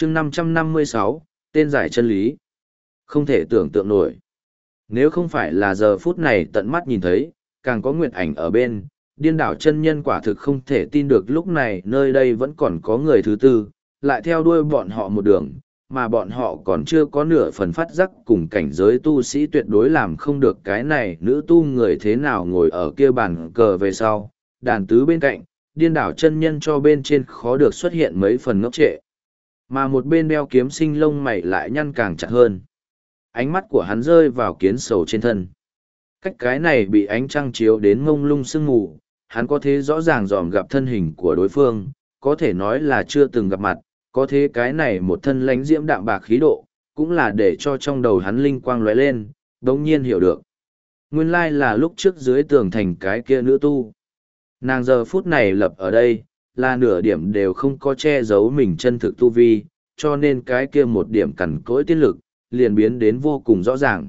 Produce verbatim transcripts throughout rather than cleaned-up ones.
chương năm trăm năm mươi sáu, tên giải chân lý. Không thể tưởng tượng nổi. Nếu không phải là giờ phút này tận mắt nhìn thấy, càng có nguyệt ảnh ở bên, điên đảo chân nhân quả thực không thể tin được lúc này nơi đây vẫn còn có người thứ tư, lại theo đuôi bọn họ một đường, mà bọn họ còn chưa có nửa phần phát giác cùng cảnh giới tu sĩ tuyệt đối làm không được cái này nữ tu người thế nào ngồi ở kia bàn cờ về sau, đàn tứ bên cạnh, điên đảo chân nhân cho bên trên khó được xuất hiện mấy phần ngốc trệ. Mà một bên đeo kiếm sinh lông mày lại nhăn càng chặt hơn. Ánh mắt của hắn rơi vào kiến sầu trên thân. Cách cái này bị ánh trăng chiếu đến ngông lung sương mù, hắn có thể rõ ràng dòm gặp thân hình của đối phương, có thể nói là chưa từng gặp mặt, có thế cái này một thân lánh diễm đạm bạc khí độ, cũng là để cho trong đầu hắn linh quang lóe lên, đống nhiên hiểu được. Nguyên lai là lúc trước dưới tường thành cái kia nữ tu. Nàng giờ phút này lập ở đây, là nửa điểm đều không có che giấu mình chân thực tu vi, cho nên cái kia một điểm cằn cỗi tiên lực, liền biến đến vô cùng rõ ràng.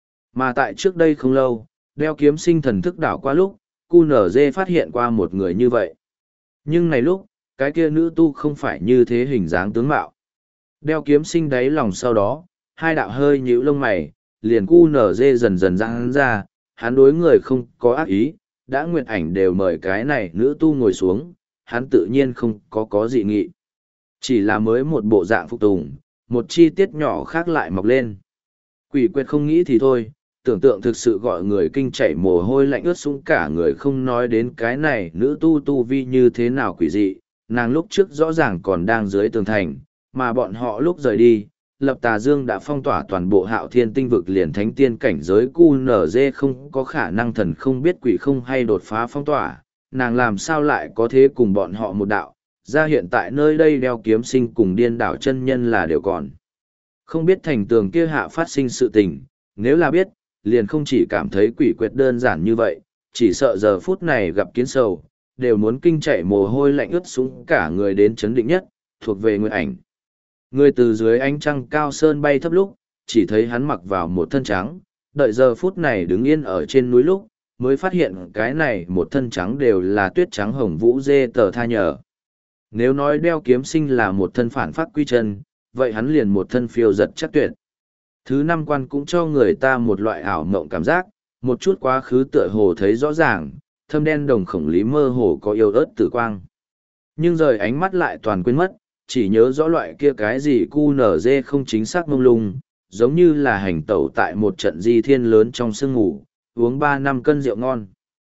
Mà tại trước đây không lâu, đeo kiếm sinh thần thức đảo qua lúc, cu nở dê phát hiện qua một người như vậy. Nhưng này lúc, cái kia nữ tu không phải như thế hình dáng tướng mạo. Đeo kiếm sinh đáy lòng sau đó, hai đạo hơi nhíu lông mày, liền cu nở dê dần dần ra hắn ra, hắn đối người không có ác ý, đã nguyện ảnh đều mời cái này nữ tu ngồi xuống, hắn tự nhiên không có có dị nghị. Chỉ là mới một bộ dạng phục tùng, một chi tiết nhỏ khác lại mọc lên. Quỷ quyệt không nghĩ thì thôi, tưởng tượng thực sự gọi người kinh chảy mồ hôi lạnh ướt sũng cả người, không nói đến cái này nữ tu tu vi như thế nào quỷ dị, nàng lúc trước rõ ràng còn đang dưới tường thành, mà bọn họ lúc rời đi, Lập Tà Dương đã phong tỏa toàn bộ Hạo Thiên tinh vực, liền thánh tiên cảnh giới cu nở dê không có khả năng thần không biết quỷ không hay đột phá phong tỏa, nàng làm sao lại có thế cùng bọn họ một đạo, ra hiện tại nơi đây đeo kiếm sinh cùng điên đảo chân nhân là đều còn. Không biết thành tường kia hạ phát sinh sự tình, nếu là biết, liền không chỉ cảm thấy quỷ quyệt đơn giản như vậy, chỉ sợ giờ phút này gặp kiến sầu, đều muốn kinh chạy mồ hôi lạnh ướt xuống cả người đến chấn định nhất, thuộc về nguyện ảnh. Người từ dưới ánh trăng cao sơn bay thấp lúc, chỉ thấy hắn mặc vào một thân trắng, đợi giờ phút này đứng yên ở trên núi lúc, mới phát hiện cái này một thân trắng đều là tuyết trắng hồng vũ dê tờ tha nhờ. Nếu nói đeo kiếm sinh là một thân phản phát quy chân, vậy hắn liền một thân phiêu giật chắc tuyệt. Thứ năm quan cũng cho người ta một loại ảo mộng cảm giác, một chút quá khứ tựa hồ thấy rõ ràng, thâm đen đồng khổng lý mơ hồ có yêu ớt tử quang. Nhưng rời ánh mắt lại toàn quên mất, chỉ nhớ rõ loại kia cái gì cu nở dê không chính xác mông lung, giống như là hành tẩu tại một trận di thiên lớn trong sương ngủ, uống ba năm cân rượu ngon.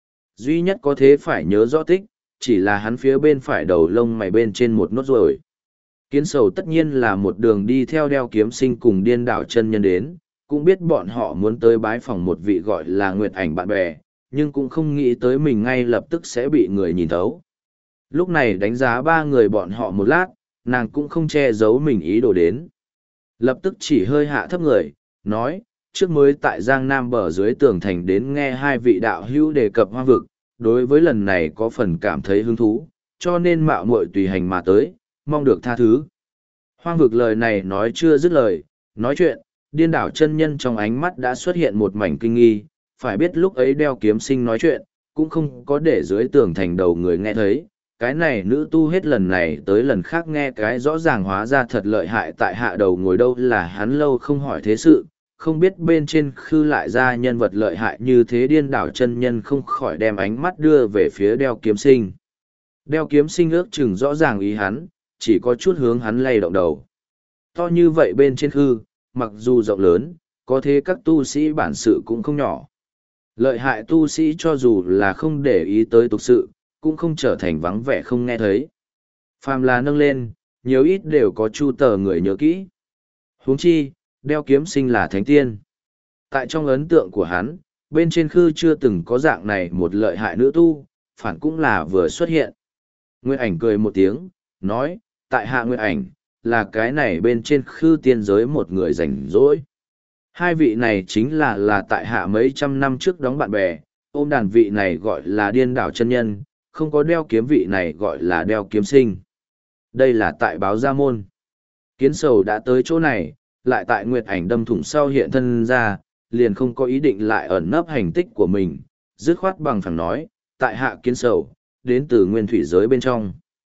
Duy nhất có thế phải nhớ rõ tích, chỉ là hắn phía bên phải đầu lông mày bên trên một nốt ruồi. Kiến sầu tất nhiên là một đường đi theo đeo kiếm sinh cùng điên đảo chân nhân đến, cũng biết bọn họ muốn tới bái phòng một vị gọi là nguyệt ảnh bạn bè, nhưng cũng không nghĩ tới mình ngay lập tức sẽ bị người nhìn thấu. Lúc này đánh giá ba người bọn họ một lát, nàng cũng không che giấu mình ý đồ đến. Lập tức chỉ hơi hạ thấp người, nói, trước mới tại Giang Nam bờ dưới tường thành đến nghe hai vị đạo hữu đề cập hoang vực, đối với lần này có phần cảm thấy hứng thú, cho nên mạo muội tùy hành mà tới, mong được tha thứ. Hoang vực lời này nói chưa dứt lời, nói chuyện, điên đảo chân nhân trong ánh mắt đã xuất hiện một mảnh kinh nghi, phải biết lúc ấy đeo kiếm sinh nói chuyện, cũng không có để dưới tường thành đầu người nghe thấy. Cái này nữ tu hết lần này tới lần khác nghe cái rõ ràng hóa ra thật lợi hại tại hạ đầu ngồi đâu là hắn lâu không hỏi thế sự, không biết bên trên khư lại ra nhân vật lợi hại như thế điên đảo chân nhân không khỏi đem ánh mắt đưa về phía đeo kiếm sinh. Đeo kiếm sinh ước chừng rõ ràng ý hắn, chỉ có chút hướng hắn lay động đầu. To như vậy bên trên khư, mặc dù rộng lớn, có thế các tu sĩ bản sự cũng không nhỏ. Lợi hại tu sĩ cho dù là không để ý tới tục sự, cũng không trở thành vắng vẻ không nghe thấy. Phàm là nâng lên, nhiều ít đều có chu tờ người nhớ kỹ. Huống chi, đeo kiếm sinh là thánh tiên. Tại trong ấn tượng của hắn, bên trên khư chưa từng có dạng này một lợi hại nữ tu, phản cũng là vừa xuất hiện. Nguyệt ảnh cười một tiếng, nói, tại hạ Nguyệt ảnh, là cái này bên trên khư tiên giới một người rảnh rỗi. Hai vị này chính là là tại hạ mấy trăm năm trước đóng bạn bè, ôm đàn vị này gọi là điên đảo chân nhân, không có đeo kiếm vị này gọi là đeo kiếm sinh. Đây là tại báo gia môn. Kiến sầu đã tới chỗ này, lại tại Nguyệt ảnh đâm thủng sau hiện thân ra, liền không có ý định lại ẩn nấp hành tích của mình, dứt khoát bằng phẳng nói, tại hạ kiến sầu, đến từ nguyên thủy giới bên trong.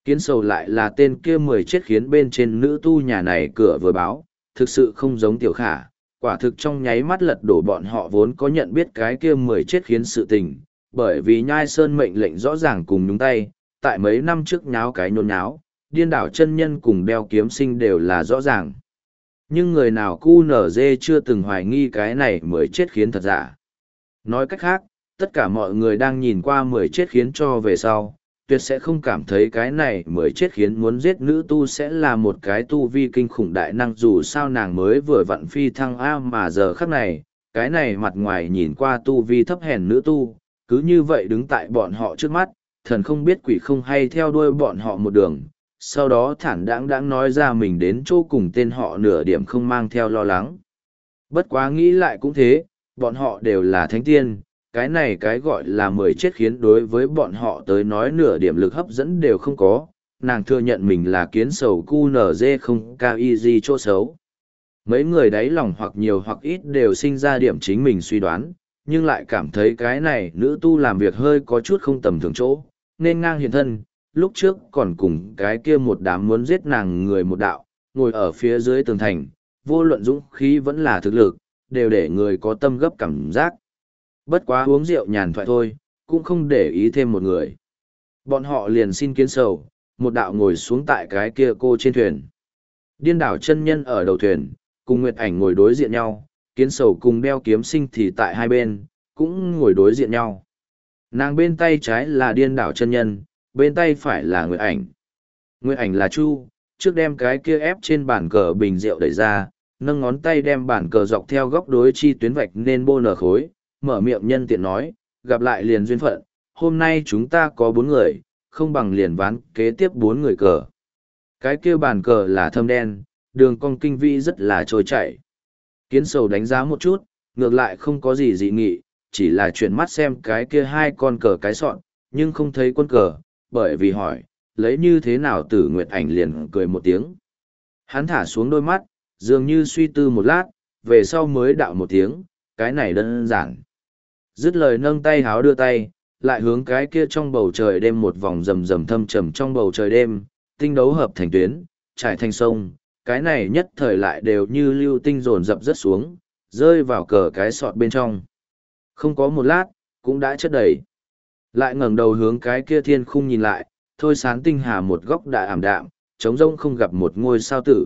kiến sầu lại là tên kia mười chết khiến bên trên nữ tu nhà này cửa vừa báo, thực sự không giống tiểu khả, quả thực trong nháy mắt lật đổ bọn họ vốn có nhận biết cái kia mười chết khiến sự tình, bởi vì nhai sơn mệnh lệnh rõ ràng cùng nhúng tay, tại mấy năm trước nháo cái nhốn nháo, điên đảo chân nhân cùng đeo kiếm sinh đều là rõ ràng. Nhưng người nào cu nở dê chưa từng hoài nghi cái này mới chết khiến thật giả. Nói cách khác, tất cả mọi người đang nhìn qua mười chết khiến cho về sau, tuyệt sẽ không cảm thấy cái này mới chết khiến muốn giết nữ tu sẽ là một cái tu vi kinh khủng đại năng dù sao nàng mới vừa vặn phi thăng A mà giờ khắc này, cái này mặt ngoài nhìn qua tu vi thấp hèn nữ tu, cứ như vậy đứng tại bọn họ trước mắt, thần không biết quỷ không hay theo đuôi bọn họ một đường, sau đó thản đáng đáng nói ra mình đến chỗ cùng tên họ nửa điểm không mang theo lo lắng. Bất quá nghĩ lại cũng thế, bọn họ đều là thánh tiên, cái này cái gọi là mười chết khiến đối với bọn họ tới nói nửa điểm lực hấp dẫn đều không có, nàng thừa nhận mình là kiến sầu cu nở dê không cao y gì chỗ xấu. Mấy người đáy lòng hoặc nhiều hoặc ít đều sinh ra điểm chính mình suy đoán, nhưng lại cảm thấy cái này nữ tu làm việc hơi có chút không tầm thường chỗ, nên ngang hiện thân, lúc trước còn cùng cái kia một đám muốn giết nàng người một đạo, ngồi ở phía dưới tường thành, vô luận dũng khí vẫn là thực lực, đều để người có tâm gấp cảm giác. Bất quá uống rượu nhàn thoại thôi, cũng không để ý thêm một người. Bọn họ liền xin kiến sầu, một đạo ngồi xuống tại cái kia cô trên thuyền. Điên đảo chân nhân ở đầu thuyền, cùng Nguyệt Ảnh ngồi đối diện nhau, kiến sầu cùng đeo kiếm sinh thì tại hai bên, cũng ngồi đối diện nhau. Nàng bên tay trái là điên đảo chân nhân, bên tay phải là Nguyệt Ảnh. Nguyệt Ảnh là Chu, trước đem cái kia ép trên bàn cờ bình rượu đẩy ra, nâng ngón tay đem bàn cờ dọc theo góc đối chi tuyến vạch nên bô nở khối, mở miệng nhân tiện nói, gặp lại liền duyên phận, hôm nay chúng ta có bốn người, không bằng liền ván kế tiếp bốn người cờ. Cái kia bàn cờ là thâm đen, đường cong kinh vĩ rất là trôi chảy. Kiến sầu đánh giá một chút, ngược lại không có gì dị nghị, chỉ là chuyển mắt xem cái kia hai con cờ cái sọn, nhưng không thấy quân cờ, bởi vì hỏi, lấy như thế nào Tử Nguyệt Ảnh liền cười một tiếng. Hắn thả xuống đôi mắt, dường như suy tư một lát, về sau mới đạo một tiếng, cái này đơn giản. Dứt lời nâng tay háo đưa tay, lại hướng cái kia trong bầu trời đêm một vòng rầm rầm thâm trầm trong bầu trời đêm, tinh đấu hợp thành tuyến, trải thành sông, cái này nhất thời lại đều như lưu tinh dồn dập rất xuống, rơi vào cờ cái sọt bên trong. Không có một lát, cũng đã chất đầy. Lại ngẩng đầu hướng cái kia thiên khung nhìn lại, thôi sán tinh hà một góc đã ảm đạm, trống rông không gặp một ngôi sao tử.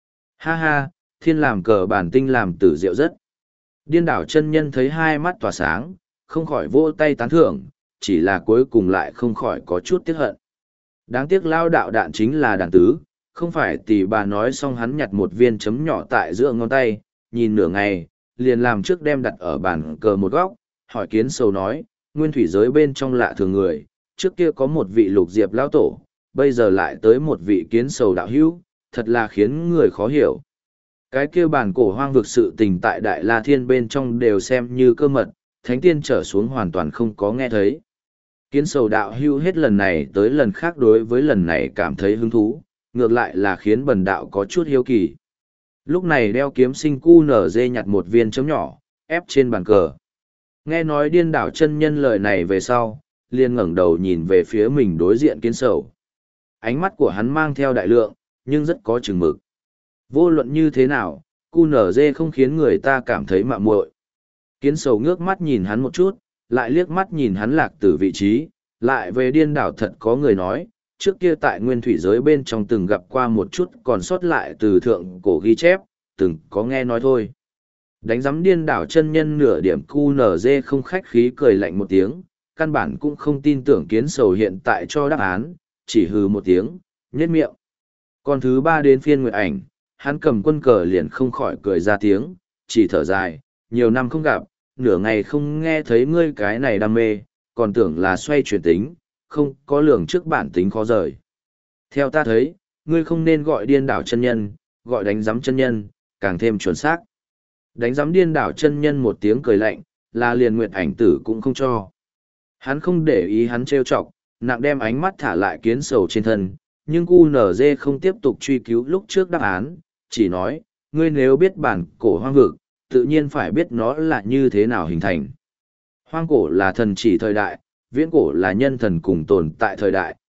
Ha ha, thiên làm cờ bản tinh làm tử diệu rất. Điên đảo chân nhân thấy hai mắt tỏa sáng, không khỏi vỗ tay tán thưởng, chỉ là cuối cùng lại không khỏi có chút tiếc hận. Đáng tiếc lao đạo đạn chính là đàn tứ, không phải tỷ bà nói xong hắn nhặt một viên chấm nhỏ tại giữa ngón tay, nhìn nửa ngày, liền làm trước đem đặt ở bàn cờ một góc, hỏi kiến sầu nói, nguyên thủy giới bên trong lạ thường người, trước kia có một vị lục diệp lao tổ, bây giờ lại tới một vị kiến sầu đạo hữu, thật là khiến người khó hiểu. Cái kia bản cổ hoang vực sự tình tại Đại La Thiên bên trong đều xem như cơ mật, thánh tiên trở xuống hoàn toàn không có nghe thấy. Kiến sầu đạo hưu hết lần này tới lần khác đối với lần này cảm thấy hứng thú, ngược lại là khiến bần đạo có chút hiếu kỳ. Lúc này đeo kiếm sinh cu nở dê nhặt một viên chấm nhỏ, ép trên bàn cờ. Nghe nói điên đảo chân nhân lời này về sau, liền ngẩng đầu nhìn về phía mình đối diện kiến sầu. Ánh mắt của hắn mang theo đại lượng, nhưng rất có chừng mực. Vô luận như thế nào, cu nở dê không khiến người ta cảm thấy mạ muội. Kiến sầu ngước mắt nhìn hắn một chút, lại liếc mắt nhìn hắn lạc từ vị trí, lại về điên đảo thật có người nói, trước kia tại nguyên thủy giới bên trong từng gặp qua một chút còn sót lại từ thượng cổ ghi chép, từng có nghe nói thôi. Đánh giám điên đảo chân nhân nửa điểm cu nở dê không khách khí cười lạnh một tiếng, căn bản cũng không tin tưởng kiến sầu hiện tại cho đáp án, chỉ hừ một tiếng, nhếch miệng. Còn thứ ba đến phiên Nguyệt Ảnh, hắn cầm quân cờ liền không khỏi cười ra tiếng, chỉ thở dài, nhiều năm không gặp, nửa ngày không nghe thấy ngươi cái này đam mê, còn tưởng là xoay chuyển tính, không có lường trước bản tính khó rời. Theo ta thấy, ngươi không nên gọi điên đảo chân nhân, gọi đánh giám chân nhân, càng thêm chuẩn xác. Đánh giám điên đảo chân nhân một tiếng cười lạnh, là liền Nguyệt Ảnh tử cũng không cho. Hắn không để ý hắn trêu chọc, nặng đem ánh mắt thả lại kiến sầu trên thân, nhưng cu nở dê không tiếp tục truy cứu lúc trước đáp án, chỉ nói, ngươi nếu biết bản cổ hoang vực, tự nhiên phải biết nó là như thế nào hình thành. Hoang cổ là thần chỉ thời đại, viễn cổ là nhân thần cùng tồn tại thời đại,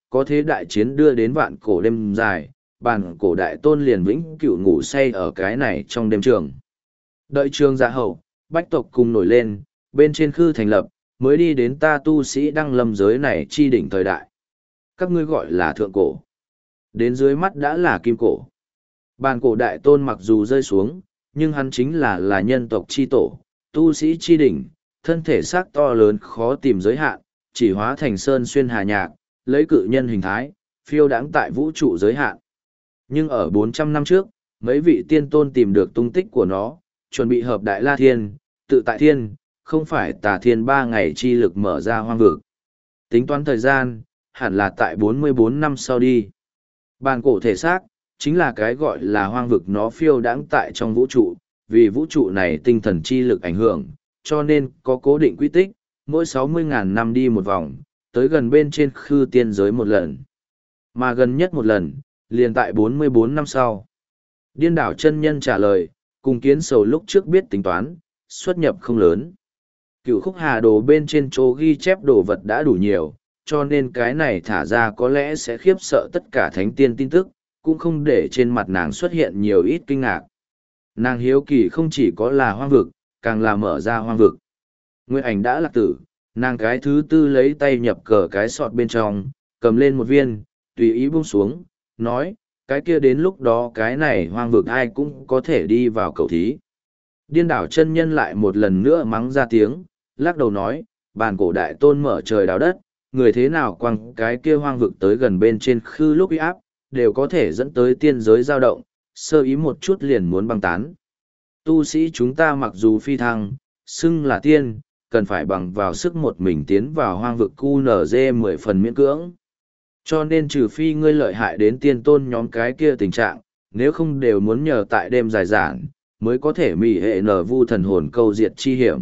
có thế đại chiến đưa đến vạn cổ đêm dài, bàn cổ đại tôn liền vĩnh cửu ngủ say ở cái này trong đêm trường. Đợi trường dạ hậu, bách tộc cùng nổi lên, bên trên khư thành lập, mới đi đến ta tu sĩ đăng lâm giới này chi đỉnh thời đại. Các ngươi gọi là thượng cổ. Đến dưới mắt đã là kim cổ. Bàn cổ đại tôn mặc dù rơi xuống, nhưng hắn chính là là nhân tộc chi tổ, tu sĩ chi đỉnh, thân thể xác to lớn khó tìm giới hạn, chỉ hóa thành sơn xuyên hà nhạc, lấy cự nhân hình thái, phiêu đãng tại vũ trụ giới hạn. Nhưng ở bốn trăm năm trước, mấy vị tiên tôn tìm được tung tích của nó, chuẩn bị hợp đại la thiên, tự tại thiên, không phải tà thiên ba ngày chi lực mở ra hoang vực. Tính toán thời gian, hẳn là tại bốn mươi bốn năm sau đi. Bàn cổ thể xác, chính là cái gọi là hoang vực nó phiêu đãng tại trong vũ trụ, vì vũ trụ này tinh thần chi lực ảnh hưởng, cho nên có cố định quy tích, mỗi sáu mươi ngàn năm đi một vòng, tới gần bên trên khư tiên giới một lần. Mà gần nhất một lần, liền tại bốn mươi bốn năm sau. Điên đảo chân nhân trả lời, cùng kiến sầu lúc trước biết tính toán, xuất nhập không lớn. Cựu khúc hà đồ bên trên chỗ ghi chép đồ vật đã đủ nhiều, cho nên cái này thả ra có lẽ sẽ khiếp sợ tất cả thánh tiên tin tức, cũng không để trên mặt nàng xuất hiện nhiều ít kinh ngạc. Nàng hiếu kỳ không chỉ có là hoang vực, càng là mở ra hoang vực. Nguyệt ảnh đã lạc tử, nàng cái thứ tư lấy tay nhập cờ cái sọt bên trong, cầm lên một viên, tùy ý buông xuống, nói, cái kia đến lúc đó cái này hoang vực ai cũng có thể đi vào cầu thí. Điên đảo chân nhân lại một lần nữa mắng ra tiếng, lắc đầu nói, bàn cổ đại tôn mở trời đào đất, người thế nào quăng cái kia hoang vực tới gần bên trên khư lúc uy áp, đều có thể dẫn tới tiên giới dao động, sơ ý một chút liền muốn băng tán. Tu sĩ chúng ta mặc dù phi thăng, xưng là tiên, cần phải bằng vào sức một mình tiến vào hoang vực cu nở dê mười phần miễn cưỡng. Cho nên trừ phi ngươi lợi hại đến tiên tôn nhóm cái kia tình trạng, nếu không đều muốn nhờ tại đêm dài giản, mới có thể mỉ hệ nở vu thần hồn câu diệt chi hiểm.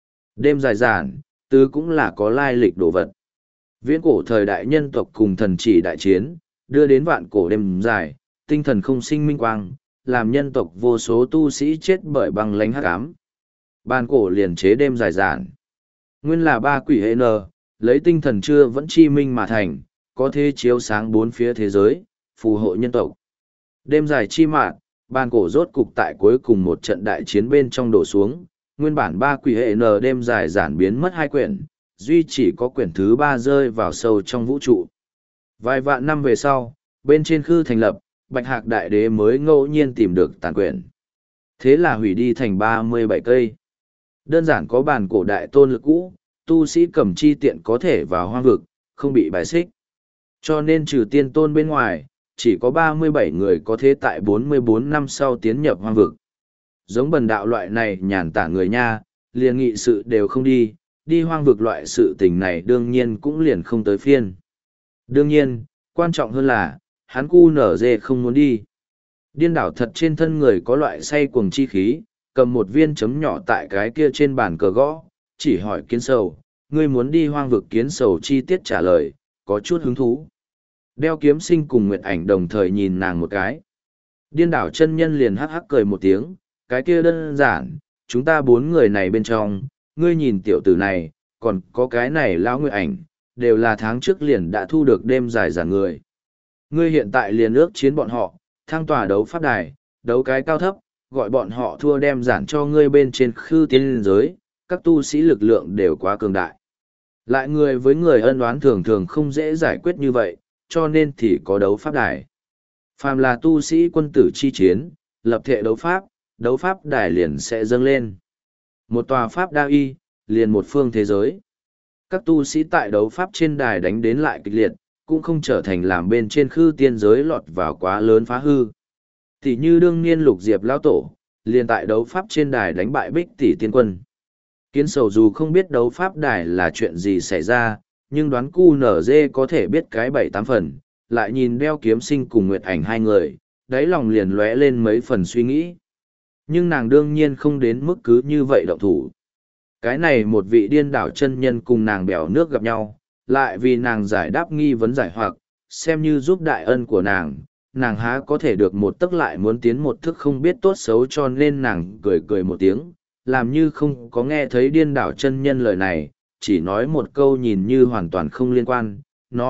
Đêm dài giản, tứ cũng là có lai lịch đồ vật. Viễn cổ thời đại nhân tộc cùng thần chỉ đại chiến, đưa đến vạn cổ đêm dài, tinh thần không sinh minh quang, làm nhân tộc vô số tu sĩ chết bởi băng lánh hắc ám. Bàn cổ liền chế đêm dài giản. Nguyên là ba quỷ hệ nờ, lấy tinh thần chưa vẫn chi minh mà thành, có thể chiếu sáng bốn phía thế giới, phù hộ nhân tộc. Đêm dài chi mạn, bàn cổ rốt cục tại cuối cùng một trận đại chiến bên trong đổ xuống, nguyên bản ba quỷ hệ nờ đêm dài giản biến mất hai quyển, duy chỉ có quyển thứ ba rơi vào sâu trong vũ trụ. Vài vạn năm về sau, bên trên khư thành lập, Bạch Hạc Đại Đế mới ngẫu nhiên tìm được tàn quyển. Thế là hủy đi thành ba mươi bảy cây. Đơn giản có bàn cổ đại tôn lực cũ, tu sĩ cầm chi tiện có thể vào hoang vực, không bị bài xích. Cho nên trừ tiên tôn bên ngoài, chỉ có ba mươi bảy người có thể tại bốn mươi bốn năm sau tiến nhập hoang vực. Giống bần đạo loại này nhàn tản người nha, liền nghị sự đều không đi, đi hoang vực loại sự tình này đương nhiên cũng liền không tới phiên. Đương nhiên, quan trọng hơn là, hắn cu nở dê không muốn đi. Điên đảo thật trên thân người có loại say cuồng chi khí, cầm một viên chấm nhỏ tại cái kia trên bàn cờ gõ, chỉ hỏi kiến sầu, ngươi muốn đi hoang vực kiến sầu chi tiết trả lời, có chút hứng thú. Đeo kiếm sinh cùng Nguyệt ảnh đồng thời nhìn nàng một cái. Điên đảo chân nhân liền hắc hắc cười một tiếng, cái kia đơn giản, chúng ta bốn người này bên trong, ngươi nhìn tiểu tử này, còn có cái này lão Nguyệt ảnh, đều là tháng trước liền đã thu được đêm dài giản người. Ngươi hiện tại liền ước chiến bọn họ, thăng tòa đấu pháp đài, đấu cái cao thấp, gọi bọn họ thua đem giản cho ngươi bên trên khư tiên liên giới, các tu sĩ lực lượng đều quá cường đại. Lại người với người ân oán thường thường không dễ giải quyết như vậy, cho nên thì có đấu pháp đài. Phàm là tu sĩ quân tử chi chiến, lập thể đấu pháp, đấu pháp đài liền sẽ dâng lên. Một tòa pháp đa y, liền một phương thế giới. Các tu sĩ tại đấu pháp trên đài đánh đến lại kịch liệt, cũng không trở thành làm bên trên khư tiên giới lọt vào quá lớn phá hư. Thì như đương niên lục diệp lão tổ, liền tại đấu pháp trên đài đánh bại bích tỷ tiên quân. Kiến sầu dù không biết đấu pháp đài là chuyện gì xảy ra, nhưng đoán cu nở dê có thể biết cái bảy tám phần, lại nhìn đeo kiếm sinh cùng Nguyệt ảnh hai người, đáy lòng liền lóe lên mấy phần suy nghĩ. Nhưng nàng đương nhiên không đến mức cứ như vậy động thủ. Cái này một vị điên đảo chân nhân cùng nàng bèo nước gặp nhau, lại vì nàng giải đáp nghi vấn giải hoặc, xem như giúp đại ân của nàng, nàng há có thể được một tức lại muốn tiến một thức không biết tốt xấu, cho nên nàng cười cười một tiếng, làm như không có nghe thấy điên đảo chân nhân lời này, chỉ nói một câu nhìn như hoàn toàn không liên quan, nói,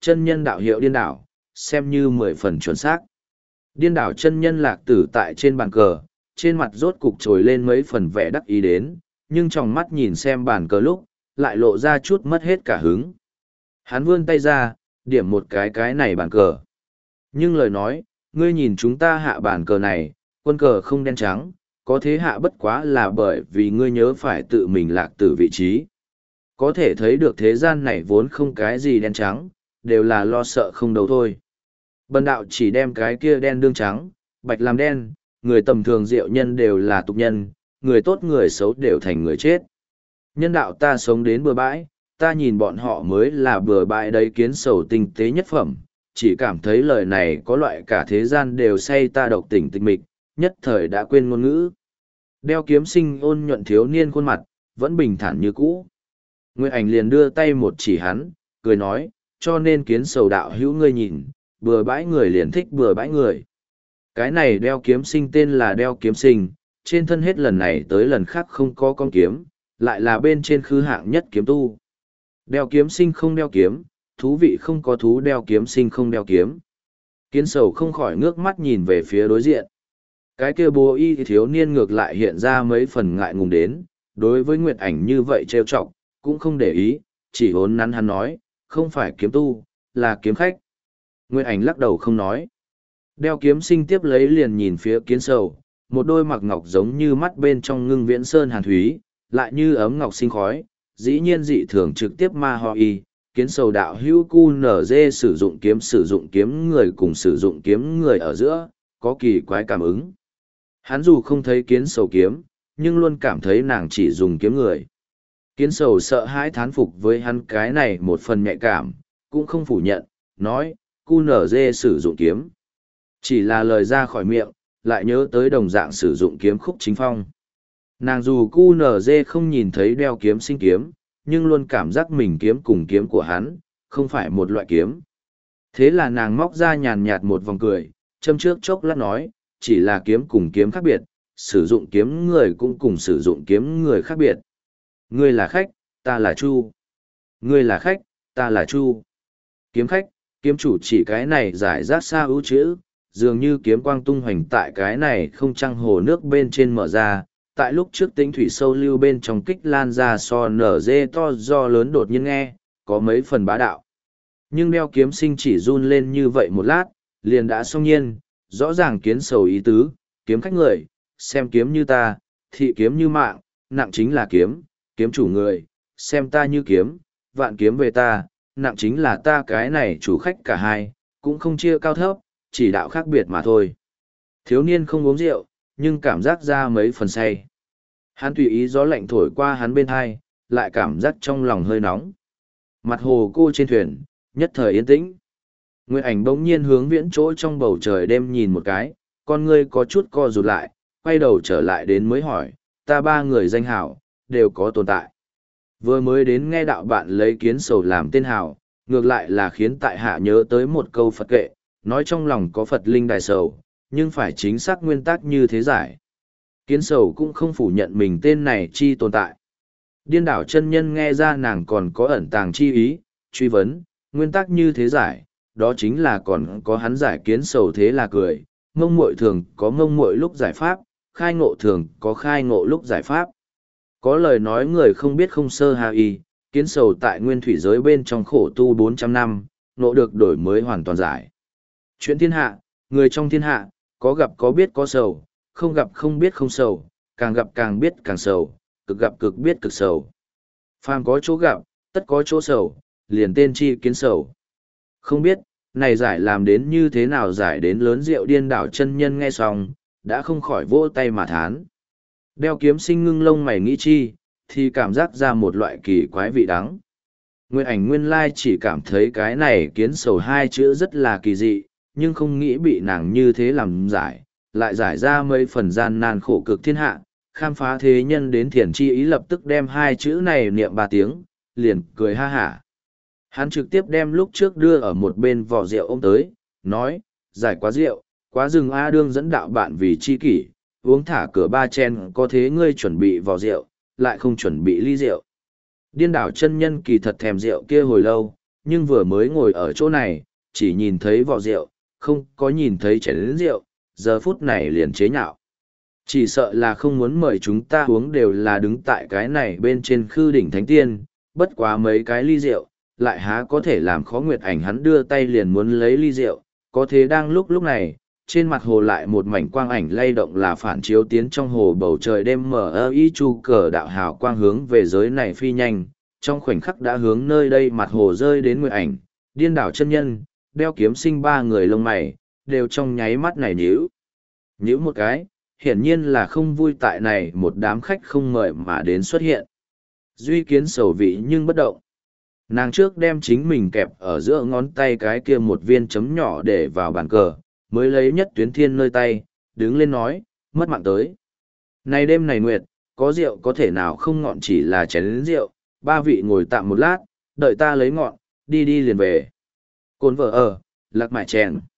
chân nhân đạo hiệu điên đảo, xem như mười phần chuẩn xác. Điên đảo chân nhân lạc tử tại trên bàn cờ, trên mặt rốt cục trồi lên mấy phần vẻ đắc ý đến, nhưng trong mắt nhìn xem bàn cờ lúc, lại lộ ra chút mất hết cả hứng. Hắn vươn tay ra, điểm một cái cái này bàn cờ. Nhưng lời nói, ngươi nhìn chúng ta hạ bàn cờ này, quân cờ không đen trắng, có thế hạ bất quá là bởi vì ngươi nhớ phải tự mình lạc tử vị trí. Có thể thấy được thế gian này vốn không cái gì đen trắng, đều là lo sợ không đâu thôi. Bần đạo chỉ đem cái kia đen đương trắng, bạch làm đen, người tầm thường diệu nhân đều là tục nhân, người tốt người xấu đều thành người chết. Nhân đạo ta sống đến bừa bãi, ta nhìn bọn họ mới là bừa bãi đấy kiến sầu tinh tế nhất phẩm, chỉ cảm thấy lời này có loại cả thế gian đều say ta độc tỉnh tịch mịch, nhất thời đã quên ngôn ngữ. Đeo kiếm sinh ôn nhuận thiếu niên khuôn mặt, vẫn bình thản như cũ. Nguyệt ảnh liền đưa tay một chỉ hắn, cười nói, cho nên kiến sầu đạo hữu ngươi nhìn, bừa bãi người liền thích bừa bãi người. Cái này đeo kiếm sinh tên là đeo kiếm sinh, trên thân hết lần này tới lần khác không có con kiếm, lại là bên trên khư hạng nhất kiếm tu. Đeo kiếm sinh không đeo kiếm, thú vị không có thú đeo kiếm sinh không đeo kiếm. Kiến sầu không khỏi ngước mắt nhìn về phía đối diện. Cái kia bố y thiếu niên ngược lại hiện ra mấy phần ngại ngùng đến, đối với Nguyệt ảnh như vậy trêu chọc, cũng không để ý, chỉ hốn nắn hắn nói, không phải kiếm tu, là kiếm khách. Nguyệt ảnh lắc đầu không nói. Đeo kiếm sinh tiếp lấy liền nhìn phía kiến sầu, một đôi mặc ngọc giống như mắt bên trong ngưng viễn sơn hàn thúy, lại như ấm ngọc sinh khói, dĩ nhiên dị thường trực tiếp ma ho y. Kiến sầu đạo hữu cu nở dê sử dụng kiếm sử dụng kiếm người cùng sử dụng kiếm người ở giữa, có kỳ quái cảm ứng. Hắn dù không thấy kiến sầu kiếm, nhưng luôn cảm thấy nàng chỉ dùng kiếm người. Kiến sầu sợ hãi thán phục với hắn cái này một phần nhạy cảm, cũng không phủ nhận, nói, cu nở dê sử dụng kiếm. Chỉ là lời ra khỏi miệng, lại nhớ tới đồng dạng sử dụng kiếm khúc chính phong. Nàng dù cu nở dê không nhìn thấy đeo kiếm sinh kiếm, nhưng luôn cảm giác mình kiếm cùng kiếm của hắn, không phải một loại kiếm. Thế là nàng móc ra nhàn nhạt một vòng cười, châm trước chốc lát nói, chỉ là kiếm cùng kiếm khác biệt, sử dụng kiếm người cũng cùng sử dụng kiếm người khác biệt. Ngươi là khách, ta là chu. Ngươi là khách, ta là chu. Kiếm khách, kiếm chủ chỉ cái này giải rác xa ưu chữ, dường như kiếm quang tung hoành tại cái này không trăng hồ nước bên trên mở ra, tại lúc trước tĩnh thủy sâu lưu bên trong kích lan ra so nở dê to do lớn đột nhiên nghe, có mấy phần bá đạo. Nhưng đeo kiếm sinh chỉ run lên như vậy một lát, liền đã xong nhiên, rõ ràng kiến sầu ý tứ, kiếm khách người, xem kiếm như ta, thị kiếm như mạng, nặng chính là kiếm, kiếm chủ người, xem ta như kiếm, vạn kiếm về ta, nặng chính là ta cái này chủ khách cả hai, cũng không chia cao thấp, chỉ đạo khác biệt mà thôi. Thiếu niên không uống rượu, nhưng cảm giác ra mấy phần say. Hắn tùy ý gió lạnh thổi qua hắn bên hai, lại cảm giác trong lòng hơi nóng. Mặt hồ cô trên thuyền, nhất thời yên tĩnh. Nguyệt ảnh bỗng nhiên hướng viễn chỗ trong bầu trời đêm nhìn một cái, con ngươi có chút co rụt lại, quay đầu trở lại đến mới hỏi, ta ba người danh hảo, đều có tồn tại. Vừa mới đến nghe đạo bạn lấy kiến sầu làm tên hảo, ngược lại là khiến tại hạ nhớ tới một câu Phật kệ, nói trong lòng có Phật linh đại sầu, nhưng phải chính xác nguyên tắc như thế giải. Kiến sầu cũng không phủ nhận mình tên này chi tồn tại. Điên đảo chân nhân nghe ra nàng còn có ẩn tàng chi ý, truy vấn, nguyên tắc như thế giải, đó chính là còn có hắn giải kiến sầu thế là cười, mông muội thường có mông muội lúc giải pháp, khai ngộ thường có khai ngộ lúc giải pháp. Có lời nói người không biết không sơ hà y, kiến sầu tại nguyên thủy giới bên trong khổ tu bốn trăm năm, ngộ được đổi mới hoàn toàn giải. Chuyện thiên hạ, người trong thiên hạ, có gặp có biết có sầu, không gặp không biết không sầu, càng gặp càng biết càng sầu, cực gặp cực biết cực sầu. Phàm có chỗ gặp, tất có chỗ sầu, liền tên chi kiến sầu. Không biết, này giải làm đến như thế nào giải đến lớn rượu điên đảo chân nhân nghe xong, đã không khỏi vỗ tay mà thán. Đeo kiếm sinh ngưng lông mày nghĩ chi, thì cảm giác ra một loại kỳ quái vị đắng. Nguyệt ảnh nguyên lai chỉ cảm thấy cái này kiến sầu hai chữ rất là kỳ dị, nhưng không nghĩ bị nàng như thế làm giải, lại giải ra mấy phần gian nan khổ cực thiên hạ, khám phá thế nhân đến thiền chi ý lập tức đem hai chữ này niệm ba tiếng, liền cười ha hả. Hắn trực tiếp đem lúc trước đưa ở một bên vỏ rượu ôm tới, nói, giải quá rượu, quá rừng A đương dẫn đạo bạn vì chi kỷ, uống thả cửa ba chen có thế ngươi chuẩn bị vỏ rượu, lại không chuẩn bị ly rượu. Điên đảo chân nhân kỳ thật thèm rượu kia hồi lâu, nhưng vừa mới ngồi ở chỗ này, chỉ nhìn thấy vỏ rượu, không có nhìn thấy chén rượu, giờ phút này liền chế nhạo. Chỉ sợ là không muốn mời chúng ta uống đều là đứng tại cái này bên trên khư đỉnh thánh tiên, bất quá mấy cái ly rượu, lại há có thể làm khó Nguyệt Ảnh hắn đưa tay liền muốn lấy ly rượu, có thế đang lúc lúc này, trên mặt hồ lại một mảnh quang ảnh lay động là phản chiếu tiến trong hồ bầu trời đêm mở ơ y chu cờ đạo hào quang hướng về giới này phi nhanh, trong khoảnh khắc đã hướng nơi đây mặt hồ rơi đến Nguyệt Ảnh, điên đảo chân nhân, đeo kiếm sinh ba người lông mày, đều trong nháy mắt này nhíu. Nhíu một cái, hiển nhiên là không vui tại này một đám khách không mời mà đến xuất hiện. Duy Kiến sầu vị nhưng bất động. Nàng trước đem chính mình kẹp ở giữa ngón tay cái kia một viên chấm nhỏ để vào bàn cờ, mới lấy nhất tuyến thiên nơi tay, đứng lên nói, mất mạng tới. Này đêm này nguyệt, có rượu có thể nào không ngọn chỉ là chén rượu, ba vị ngồi tạm một lát, đợi ta lấy ngọn, đi đi liền về. Cồn vợ ở, lạc mại chèn.